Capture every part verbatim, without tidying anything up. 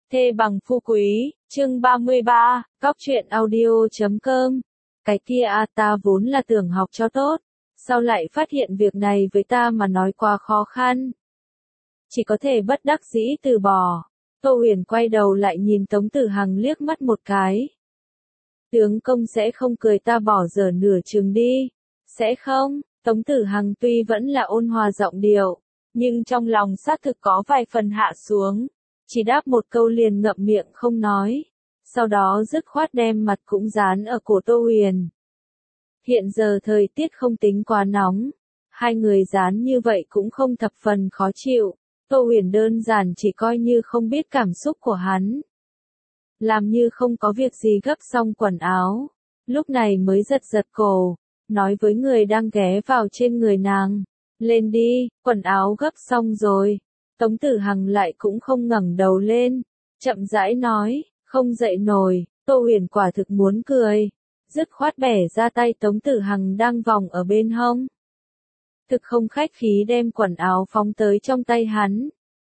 Thê bằng phu quý, chương ba mươi ba, cóc truyện audio chấm com. Cái kia à, ta vốn là tưởng học cho tốt, sao lại phát hiện việc này với ta mà nói quá khó khăn. Chỉ có thể bất đắc dĩ từ bỏ. Tô Huyền quay đầu lại nhìn Tống Tử Hằng liếc mắt một cái. Tướng công sẽ không cười ta bỏ dở nửa chừng đi. Sẽ không, Tống Tử Hằng tuy vẫn là ôn hòa giọng điệu, nhưng trong lòng xác thực có vài phần hạ xuống. Chỉ đáp một câu liền ngậm miệng không nói. Sau đó dứt khoát đem mặt cũng dán ở cổ Tô Huyền. Hiện giờ thời tiết không tính quá nóng. Hai người dán như vậy cũng không thập phần khó chịu. Tô Huyền đơn giản chỉ coi như không biết cảm xúc của hắn. Làm như không có việc gì gấp xong quần áo. Lúc này mới giật giật cổ. Nói với người đang ghé vào trên người nàng. Lên đi, quần áo gấp xong rồi. Tống Tử Hằng lại cũng không ngẩng đầu lên. Chậm rãi nói, không dậy nổi. Tô Huyền quả thực muốn cười. Dứt khoát bẻ ra tay Tống Tử Hằng đang vòng ở bên hông. Thực không khách khí đem quần áo phóng tới trong tay hắn.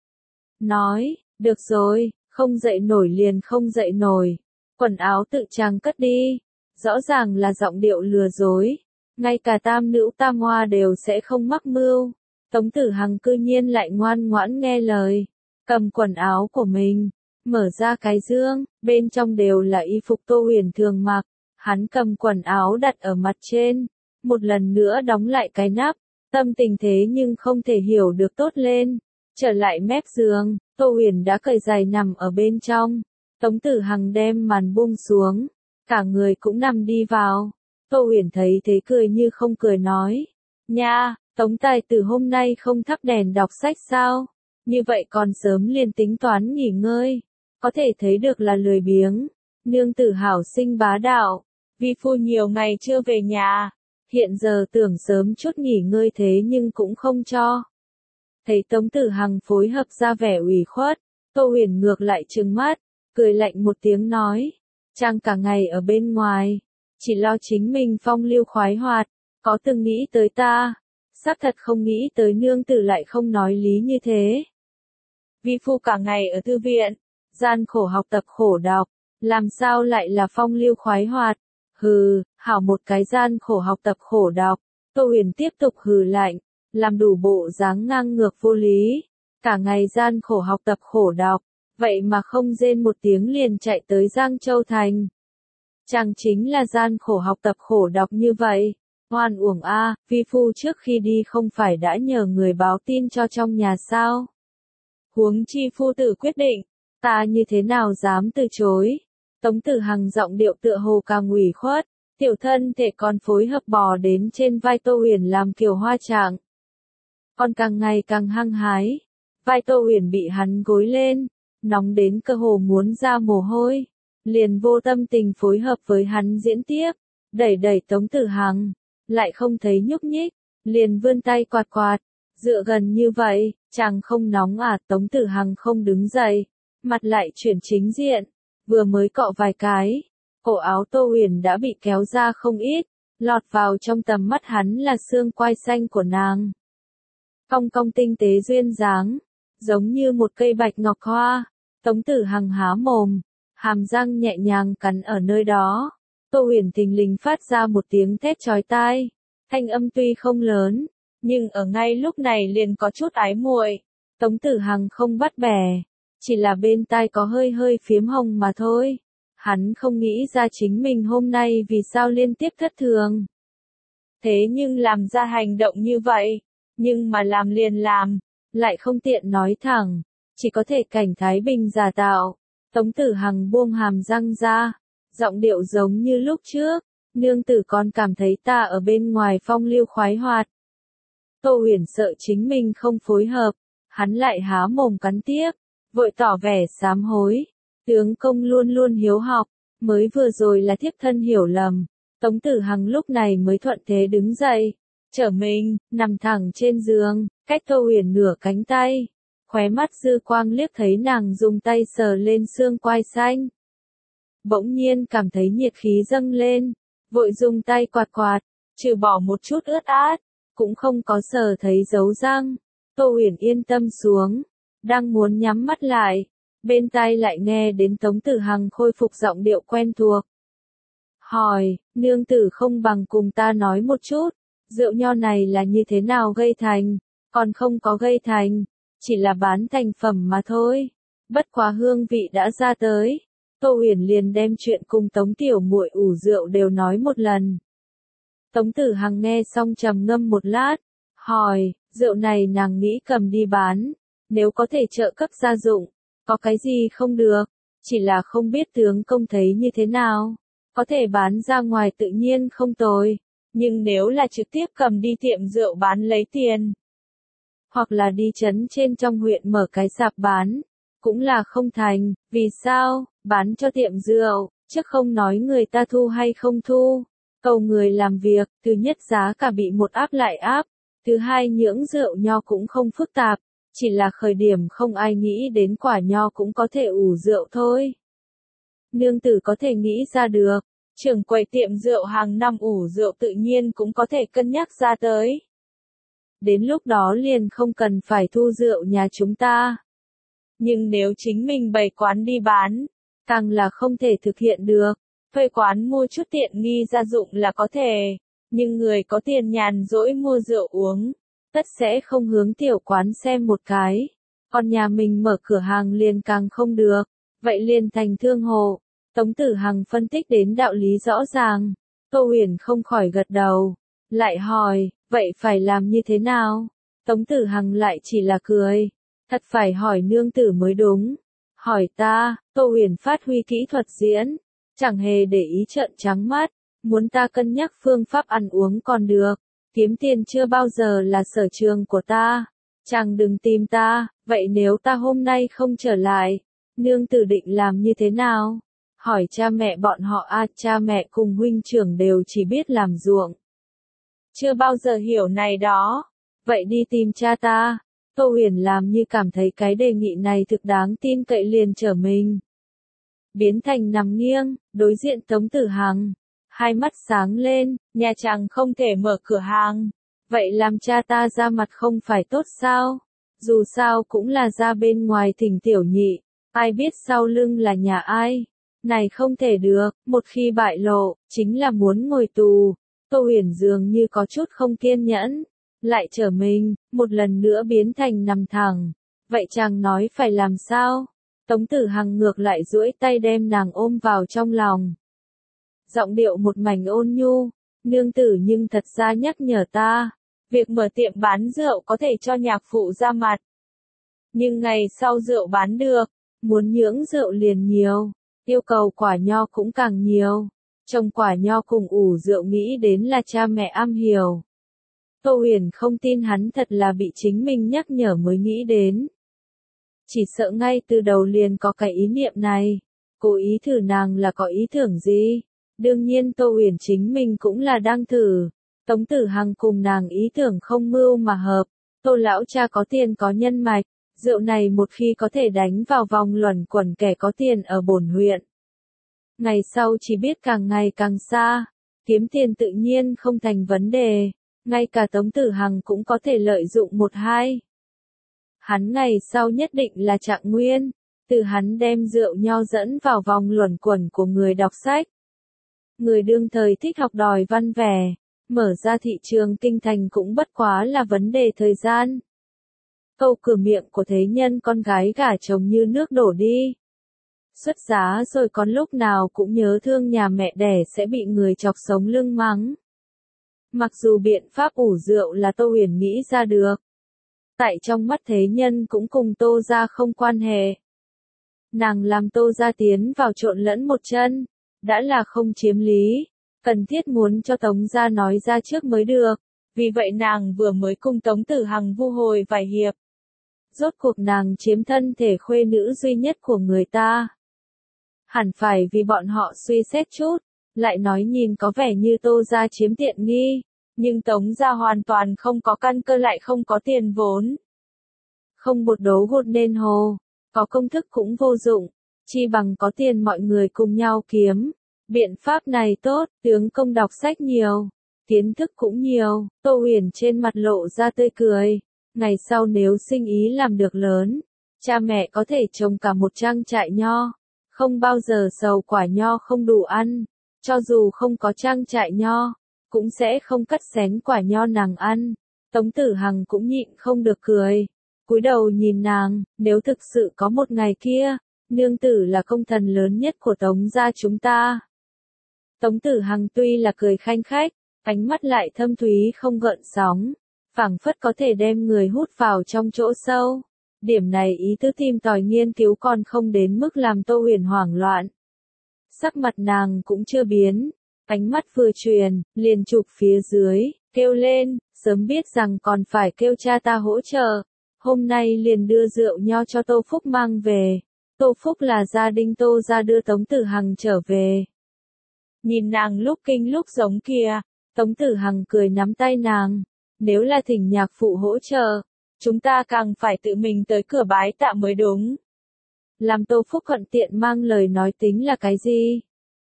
Nói, được rồi, không dậy nổi liền không dậy nổi. Quần áo tự trang cất đi. Rõ ràng là giọng điệu lừa dối. Ngay cả tam nữ tam hoa đều sẽ không mắc mưu. Tống Tử Hằng cư nhiên lại ngoan ngoãn nghe lời. Cầm quần áo của mình. Mở ra cái dương. Bên trong đều là y phục Tô Huyền thường mặc. Hắn cầm quần áo đặt ở mặt trên. Một lần nữa đóng lại cái nắp. Tâm tình thế nhưng không thể hiểu được tốt lên. Trở lại mép giường. Tô Huyền đã cởi giày nằm ở bên trong. Tống Tử Hằng đem màn buông xuống. Cả người cũng nằm đi vào. Tô Huyền thấy thế cười như không cười nói. Nha, Tống tài tử hôm nay không thắp đèn đọc sách sao? Như vậy còn sớm liền tính toán nghỉ ngơi. Có thể thấy được là lười biếng. Nương tử hảo sinh bá đạo. Vi phu nhiều ngày chưa về nhà. Hiện giờ tưởng sớm chút nghỉ ngơi thế nhưng cũng không cho. Thấy Tống Tử Hằng phối hợp ra vẻ ủy khuất. Tô Huyền ngược lại trừng mắt. Cười lạnh một tiếng nói. Chàng cả ngày ở bên ngoài. Chỉ lo chính mình phong lưu khoái hoạt. Có từng nghĩ tới ta. Xác thật không nghĩ tới nương tử lại không nói lý như thế. Vi phu cả ngày ở thư viện. Gian khổ học tập khổ đọc. Làm sao lại là phong lưu khoái hoạt. Hừ, hảo một cái gian khổ học tập khổ đọc. Tô Huyền tiếp tục hừ lạnh. Làm đủ bộ dáng ngang ngược vô lý. Cả ngày gian khổ học tập khổ đọc. Vậy mà không rên một tiếng liền chạy tới Giang Châu Thành. Chàng chính là gian khổ học tập khổ đọc như vậy. Hoan uổng a, vi phu trước khi đi không phải đã nhờ người báo tin cho trong nhà sao? Huống chi phu tử quyết định, ta như thế nào dám từ chối? Tống Tử Hằng giọng điệu tựa hồ càng ủy khuất, tiểu thân thể còn phối hợp bò đến trên vai Tô Huyền làm kiểu hoa trạng. Còn càng ngày càng hăng hái, vai Tô Huyền bị hắn gối lên, nóng đến cơ hồ muốn ra mồ hôi, liền vô tâm tình phối hợp với hắn diễn tiếp, đẩy đẩy Tống Tử Hằng. Lại không thấy nhúc nhích, liền vươn tay quạt quạt, dựa gần như vậy, chàng không nóng à? Tống Tử Hằng không đứng dậy, mặt lại chuyển chính diện, vừa mới cọ vài cái, cổ áo Tô Huyền đã bị kéo ra không ít, lọt vào trong tầm mắt hắn là xương quai xanh của nàng. Cong cong tinh tế duyên dáng, giống như một cây bạch ngọc hoa. Tống Tử Hằng há mồm, hàm răng nhẹ nhàng cắn ở nơi đó. Tô Huyền thình lình phát ra một tiếng thét chói tai. Thanh âm tuy không lớn, nhưng ở ngay lúc này liền có chút ái muội. Tống Tử Hằng không bắt bẻ, chỉ là bên tai có hơi hơi phiếm hồng mà thôi. Hắn không nghĩ ra chính mình hôm nay vì sao liên tiếp thất thường. Thế nhưng làm ra hành động như vậy, nhưng mà làm liền làm, lại không tiện nói thẳng, chỉ có thể cảnh thái bình giả tạo. Tống Tử Hằng buông hàm răng ra. Giọng điệu giống như lúc trước, nương tử còn cảm thấy ta ở bên ngoài phong lưu khoái hoạt. Tô Huyền sợ chính mình không phối hợp, hắn lại há mồm cắn tiếp, vội tỏ vẻ sám hối. Tướng công luôn luôn hiếu học, mới vừa rồi là thiếp thân hiểu lầm. Tống Tử Hằng lúc này mới thuận thế đứng dậy, trở mình, nằm thẳng trên giường, cách Tô Huyền nửa cánh tay. Khóe mắt dư quang liếc thấy nàng dùng tay sờ lên xương quai xanh. Bỗng nhiên cảm thấy nhiệt khí dâng lên, vội dùng tay quạt quạt, trừ bỏ một chút ướt át, cũng không có sờ thấy dấu răng. Tô Huyền yên tâm xuống, đang muốn nhắm mắt lại, Bên tai lại nghe đến Tống Tử Hằng khôi phục giọng điệu quen thuộc. Hỏi, nương tử không bằng cùng ta nói một chút, rượu nho này là như thế nào gây thành, còn không có gây thành, chỉ là bán thành phẩm mà thôi. Bất quá hương vị đã ra tới, Tô Huyền liền đem chuyện cùng Tống tiểu muội ủ rượu đều nói một lần. Tống Tử Hằng nghe xong trầm ngâm một lát, hỏi, rượu này nàng nghĩ cầm đi bán, nếu có thể trợ cấp gia dụng, có cái gì không được, chỉ là không biết tướng công thấy như thế nào, có thể bán ra ngoài tự nhiên không tồi, nhưng nếu là trực tiếp cầm đi tiệm rượu bán lấy tiền, hoặc là đi trấn trên trong huyện mở cái sạp bán, cũng là không thành, vì sao, bán cho tiệm rượu, chứ không nói người ta thu hay không thu, cầu người làm việc, thứ nhất giá cả bị một áp lại áp, thứ hai nhưỡng rượu nho cũng không phức tạp, chỉ là khởi điểm không ai nghĩ đến quả nho cũng có thể ủ rượu thôi. Nương tử có thể nghĩ ra được, trưởng quầy tiệm rượu hàng năm ủ rượu tự nhiên cũng có thể cân nhắc ra tới. Đến lúc đó liền không cần phải thu rượu nhà chúng ta. Nhưng nếu chính mình bày quán đi bán, càng là không thể thực hiện được. Thuê quán mua chút tiện nghi gia dụng là có thể, nhưng người có tiền nhàn rỗi mua rượu uống, tất sẽ không hướng tiểu quán xem một cái. Còn nhà mình mở cửa hàng liền càng không được, vậy liền thành thương hộ. Tống Tử Hằng phân tích đến đạo lý rõ ràng, Tô Huyền không khỏi gật đầu, lại hỏi, vậy phải làm như thế nào? Tống Tử Hằng lại chỉ là cười, thật phải hỏi nương tử mới đúng. Hỏi ta, Tô Huyền phát huy kỹ thuật diễn, chẳng hề để ý trợn trắng mắt, muốn ta cân nhắc phương pháp ăn uống còn được, kiếm tiền chưa bao giờ là sở trường của ta, chàng đừng tìm ta, vậy nếu ta hôm nay không trở lại, nương tử định làm như thế nào? Hỏi cha mẹ bọn họ a, à, cha mẹ cùng huynh trưởng đều chỉ biết làm ruộng, chưa bao giờ hiểu này đó, vậy đi tìm cha ta. Tô Huyền làm như cảm thấy cái đề nghị này thực đáng tin cậy liền trở mình. Biến thành nằm nghiêng, đối diện Tống Tử Hằng, hai mắt sáng lên, nhà chàng không thể mở cửa hàng, vậy làm cha ta ra mặt không phải tốt sao? Dù sao cũng là ra bên ngoài thỉnh tiểu nhị, ai biết sau lưng là nhà ai? Này không thể được, một khi bại lộ, chính là muốn ngồi tù. Tô Huyền dường như có chút không kiên nhẫn, lại trở mình, một lần nữa biến thành nằm thẳng. Vậy chàng nói phải làm sao? Tống Tử Hằng ngược lại duỗi tay đem nàng ôm vào trong lòng. Giọng điệu một mảnh ôn nhu, nương tử nhưng thật ra nhắc nhở ta, việc mở tiệm bán rượu có thể cho nhạc phụ ra mặt. Nhưng ngày sau rượu bán được, muốn nhưỡng rượu liền nhiều, yêu cầu quả nho cũng càng nhiều. Trồng quả nho cùng ủ rượu nghĩ đến là cha mẹ am hiểu. Tô Huyền không tin hắn thật là bị chính mình nhắc nhở mới nghĩ đến. Chỉ sợ ngay từ đầu liền có cái ý niệm này, cố ý thử nàng là có ý tưởng gì. Đương nhiên Tô Huyền chính mình cũng là đang thử. Tống Tử Hằng cùng nàng ý tưởng không mưu mà hợp. Tô lão cha có tiền có nhân mạch, rượu này một khi có thể đánh vào vòng luẩn quẩn kẻ có tiền ở bổn huyện. Ngày sau chỉ biết càng ngày càng xa, kiếm tiền tự nhiên không thành vấn đề, ngay cả Tống Tử Hằng cũng có thể lợi dụng một hai. Hắn ngày sau nhất định là trạng nguyên, từ hắn đem rượu nho dẫn vào vòng luẩn quẩn của người đọc sách. Người đương thời thích học đòi văn vẻ, mở ra thị trường kinh thành cũng bất quá là vấn đề thời gian. Câu cửa miệng của thế nhân con gái gả chồng như nước đổ đi. Xuất giá rồi còn lúc nào cũng nhớ thương nhà mẹ đẻ sẽ bị người chọc sống lưng mắng. Mặc dù biện pháp ủ rượu là Tô Huyền nghĩ ra được, tại trong mắt thế nhân cũng cùng Tô gia không quan hệ. Nàng làm Tô gia tiến vào trộn lẫn một chân, đã là không chiếm lý, cần thiết muốn cho Tống gia nói ra trước mới được, vì vậy nàng vừa mới cùng Tống Tử Hằng vu hồi vài hiệp. Rốt cuộc nàng chiếm thân thể khuê nữ duy nhất của người ta. Hẳn phải vì bọn họ suy xét chút, lại nói nhìn có vẻ như Tô gia chiếm tiện nghi, nhưng Tống gia hoàn toàn không có căn cơ lại không có tiền vốn. Không một đấu gột nên hồ, có công thức cũng vô dụng, chi bằng có tiền mọi người cùng nhau kiếm. Biện pháp này tốt, tướng công đọc sách nhiều, kiến thức cũng nhiều, Tô Huyền trên mặt lộ ra tươi cười. Ngày sau nếu sinh ý làm được lớn, Cha mẹ có thể trồng cả một trang trại nho, không bao giờ sầu quả nho không đủ ăn, cho dù không có trang trại nho, cũng sẽ không cắt xén quả nho nàng ăn. Tống Tử Hằng cũng nhịn không được cười, cúi đầu nhìn nàng, nếu thực sự có một ngày kia, nương tử là công thần lớn nhất của Tống gia chúng ta. Tống Tử Hằng tuy là cười khanh khách, ánh mắt lại thâm thúy không gợn sóng, phảng phất có thể đem người hút vào trong chỗ sâu. Điểm này ý tứ tìm tòi nghiên cứu còn không đến mức làm Tô Huyền hoảng loạn. Sắc mặt nàng cũng chưa biến, ánh mắt vừa truyền, liền chụp phía dưới, kêu lên, sớm biết rằng còn phải kêu cha ta hỗ trợ, hôm nay liền đưa rượu nho cho Tô Phúc mang về. Tô Phúc là gia đình Tô gia đưa Tống Tử Hằng trở về. Nhìn nàng lúc kinh lúc giống kia, Tống Tử Hằng cười nắm tay nàng, nếu là thỉnh nhạc phụ hỗ trợ, chúng ta càng phải tự mình tới cửa bái tạ mới đúng. Làm Tô Phúc thuận tiện mang lời nói tính là cái gì?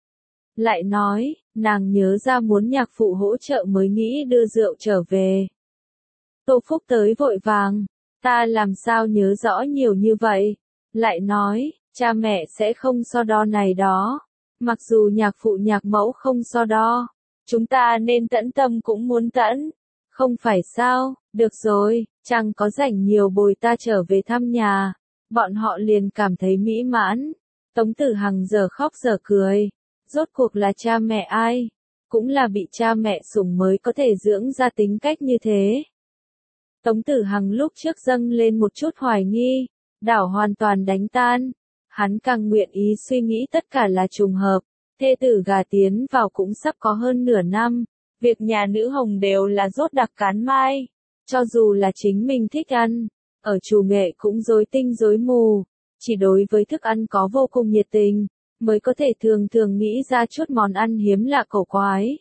Lại nói, nàng nhớ ra muốn nhạc phụ hỗ trợ mới nghĩ đưa rượu trở về. Tô Phúc tới vội vàng, ta làm sao nhớ rõ nhiều như vậy? Lại nói, cha mẹ sẽ không so đo này đó. Mặc dù nhạc phụ nhạc mẫu không so đo, chúng ta nên tẫn tâm cũng muốn tẫn. Không phải sao, được rồi, chẳng có rảnh nhiều bồi ta trở về thăm nhà. Bọn họ liền cảm thấy mỹ mãn. Tống Tử Hằng giờ khóc giờ cười. Rốt cuộc là cha mẹ ai? Cũng là bị cha mẹ sủng mới có thể dưỡng ra tính cách như thế. Tống Tử Hằng lúc trước dâng lên một chút hoài nghi, đảo hoàn toàn đánh tan. Hắn càng nguyện ý suy nghĩ tất cả là trùng hợp. Thê tử gà tiến vào cũng sắp có hơn nửa năm. Việc nhà nữ hồng đều là rốt đặc cán mai. Cho dù là chính mình thích ăn, ở chủ nghệ cũng rối tinh rối mù. Chỉ đối với thức ăn có vô cùng nhiệt tình, mới có thể thường thường nghĩ ra chút món ăn hiếm lạ cổ quái.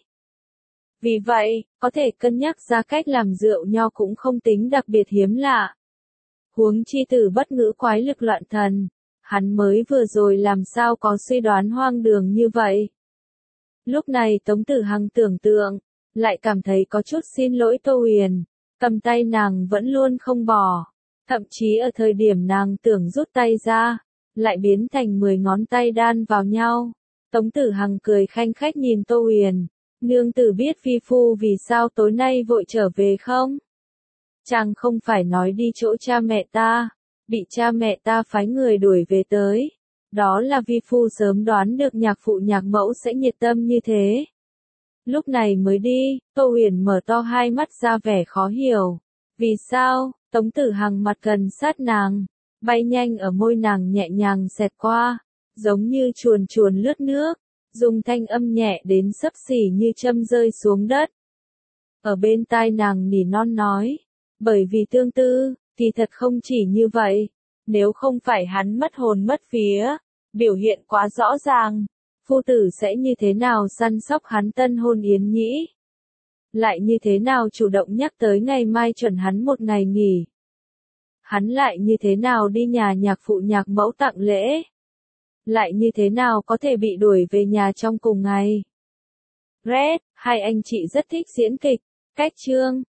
Vì vậy, có thể cân nhắc ra cách làm rượu nho cũng không tính đặc biệt hiếm lạ. Huống chi tử bất ngữ quái lực loạn thần, hắn mới vừa rồi làm sao có suy đoán hoang đường như vậy. Lúc này Tống Tử Hằng tưởng tượng, lại cảm thấy có chút xin lỗi Tô Huyền, cầm tay nàng vẫn luôn không bỏ, thậm chí ở thời điểm nàng tưởng rút tay ra, lại biến thành mười ngón tay đan vào nhau. Tống Tử Hằng cười khanh khách nhìn Tô Huyền, nương tử biết phi phu vì sao tối nay vội trở về không? Chàng không phải nói đi chỗ cha mẹ ta, bị cha mẹ ta phái người đuổi về tới. Đó là vi phu sớm đoán được nhạc phụ nhạc mẫu sẽ nhiệt tâm như thế. Lúc này mới đi, Tô Huyền mở to hai mắt ra vẻ khó hiểu. Vì sao? Tống Tử Hằng mặt gần sát nàng, bay nhanh ở môi nàng nhẹ nhàng xẹt qua, giống như chuồn chuồn lướt nước, dùng thanh âm nhẹ đến xấp xỉ như châm rơi xuống đất. Ở bên tai nàng nỉ non nói, bởi vì tương tư, thì thật không chỉ như vậy, nếu không phải hắn mất hồn mất vía, biểu hiện quá rõ ràng, phu tử sẽ như thế nào săn sóc hắn tân hôn yến nhĩ? Lại như thế nào chủ động nhắc tới ngày mai chuẩn hắn một ngày nghỉ? Hắn lại như thế nào đi nhà nhạc phụ nhạc mẫu tặng lễ? Lại như thế nào có thể bị đuổi về nhà trong cùng ngày? Red, hai anh chị rất thích diễn kịch, cách chương.